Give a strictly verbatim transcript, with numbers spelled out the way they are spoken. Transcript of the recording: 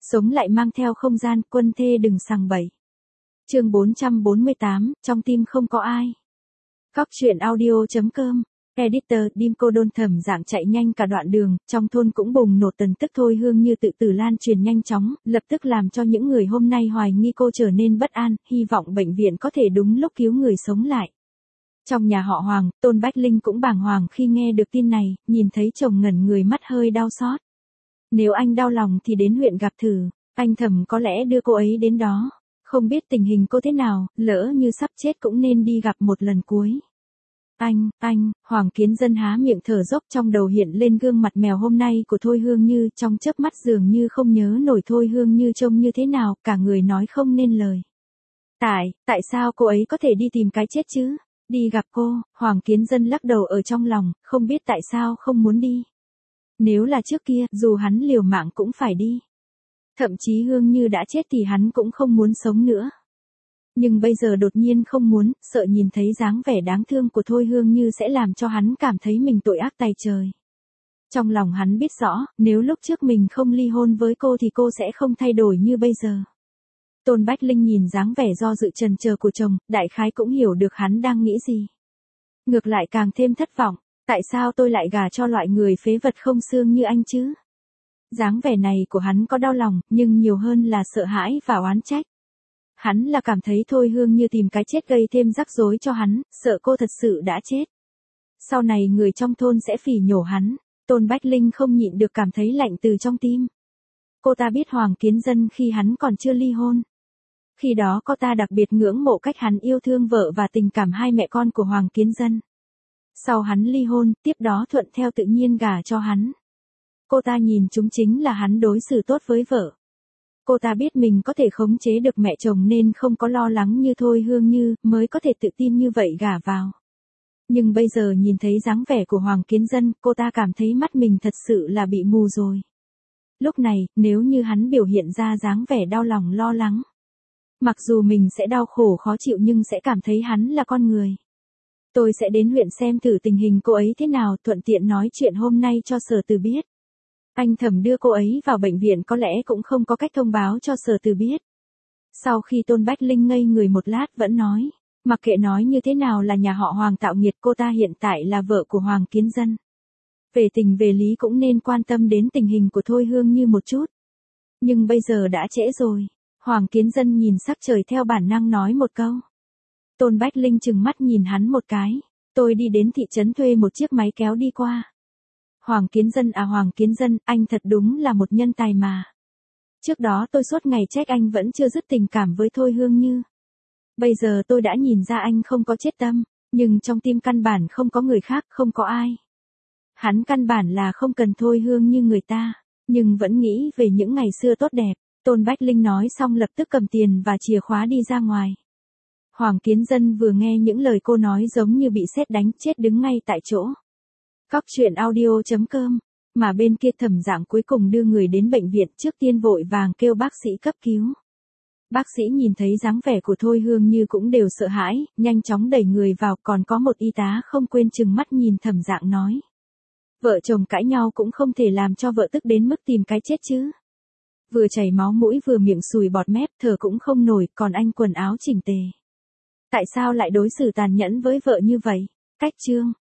Sống lại mang theo không gian, quân thê đừng sằng bậy. Chương bốn trăm bốn mươi tám, trong tim không có ai. Cóc truyện audio chấm com. Editor, Dimco đôn thầm dạng chạy nhanh cả đoạn đường, trong thôn cũng bùng nổ tần tức thôi hương như tự tử lan truyền nhanh chóng, lập tức làm cho những người hôm nay hoài nghi cô trở nên bất an, hy vọng bệnh viện có thể đúng lúc cứu người sống lại. Trong nhà họ Hoàng, Tôn Bách Linh cũng bàng hoàng khi nghe được tin này, nhìn thấy chồng ngẩn người mắt hơi đau xót. Nếu anh đau lòng thì đến huyện gặp thử, anh thầm có lẽ đưa cô ấy đến đó. Không biết tình hình cô thế nào, lỡ như sắp chết cũng nên đi gặp một lần cuối. Anh, anh, Hoàng Kiến Dân há miệng thở dốc, trong đầu hiện lên gương mặt mèo hôm nay của Thôi Hương Như, trong chớp mắt dường như không nhớ nổi Thôi Hương Như trông như thế nào, cả người nói không nên lời. Tại, tại sao cô ấy có thể đi tìm cái chết chứ? Đi gặp cô, Hoàng Kiến Dân lắc đầu ở trong lòng, không biết tại sao không muốn đi. Nếu là trước kia, dù hắn liều mạng cũng phải đi. Thậm chí Hương Như đã chết thì hắn cũng không muốn sống nữa. Nhưng bây giờ đột nhiên không muốn, sợ nhìn thấy dáng vẻ đáng thương của Thôi Hương Như sẽ làm cho hắn cảm thấy mình tội ác tày trời. Trong lòng hắn biết rõ, nếu lúc trước mình không ly hôn với cô thì cô sẽ không thay đổi như bây giờ. Tôn Bách Linh nhìn dáng vẻ do dự trần chờ của chồng, đại khái cũng hiểu được hắn đang nghĩ gì. Ngược lại càng thêm thất vọng, tại sao tôi lại gả cho loại người phế vật không xương như anh chứ? Dáng vẻ này của hắn có đau lòng, nhưng nhiều hơn là sợ hãi và oán trách. Hắn là cảm thấy Thôi Hương Như tìm cái chết gây thêm rắc rối cho hắn, sợ cô thật sự đã chết. Sau này người trong thôn sẽ phỉ nhổ hắn, Tôn Bách Linh không nhịn được cảm thấy lạnh từ trong tim. Cô ta biết Hoàng Kiến Dân khi hắn còn chưa ly hôn. Khi đó cô ta đặc biệt ngưỡng mộ cách hắn yêu thương vợ và tình cảm hai mẹ con của Hoàng Kiến Dân. Sau hắn ly hôn, tiếp đó thuận theo tự nhiên gả cho hắn. Cô ta nhìn chúng chính là hắn đối xử tốt với vợ. Cô ta biết mình có thể khống chế được mẹ chồng nên không có lo lắng như Thôi Hương Như, mới có thể tự tin như vậy gả vào. Nhưng bây giờ nhìn thấy dáng vẻ của Hoàng Kiến Dân, cô ta cảm thấy mắt mình thật sự là bị mù rồi. Lúc này, nếu như hắn biểu hiện ra dáng vẻ đau lòng lo lắng. Mặc dù mình sẽ đau khổ khó chịu nhưng sẽ cảm thấy hắn là con người. Tôi sẽ đến huyện xem thử tình hình cô ấy thế nào, thuận tiện nói chuyện hôm nay cho Sở Từ biết. Anh thầm đưa cô ấy vào bệnh viện có lẽ cũng không có cách thông báo cho Sở Từ biết. Sau khi Tôn Bách Linh ngây người một lát vẫn nói, mặc kệ nói như thế nào là nhà họ Hoàng tạo nghiệt, cô ta hiện tại là vợ của Hoàng Kiến Dân. Về tình về lý cũng nên quan tâm đến tình hình của Thôi Hương Như một chút. Nhưng bây giờ đã trễ rồi. Hoàng Kiến Dân nhìn sắc trời theo bản năng nói một câu. Tôn Bách Linh chừng mắt nhìn hắn một cái, tôi đi đến thị trấn thuê một chiếc máy kéo đi qua. Hoàng Kiến Dân à Hoàng Kiến Dân, anh thật đúng là một nhân tài mà. Trước đó tôi suốt ngày trách anh vẫn chưa dứt tình cảm với Thôi Hương Như. Bây giờ tôi đã nhìn ra anh không có chết tâm, nhưng trong tim căn bản không có người khác, không có ai. Hắn căn bản là không cần Thôi Hương Như người ta, nhưng vẫn nghĩ về những ngày xưa tốt đẹp. Tôn Bách Linh nói xong lập tức cầm tiền và chìa khóa đi ra ngoài. Hoàng Kiến Dân vừa nghe những lời cô nói giống như bị sét đánh, chết đứng ngay tại chỗ. Cóc truyện audio chấm com, mà bên kia Thẩm Dạng cuối cùng đưa người đến bệnh viện, trước tiên vội vàng kêu bác sĩ cấp cứu. Bác sĩ nhìn thấy dáng vẻ của Thôi Hương Như cũng đều sợ hãi, nhanh chóng đẩy người vào, còn có một y tá không quên chừng mắt nhìn Thẩm Dạng nói. Vợ chồng cãi nhau cũng không thể làm cho vợ tức đến mức tìm cái chết chứ. Vừa chảy máu mũi vừa miệng sùi bọt mép, thở cũng không nổi, còn anh quần áo chỉnh tề. Tại sao lại đối xử tàn nhẫn với vợ như vậy? Cách chương.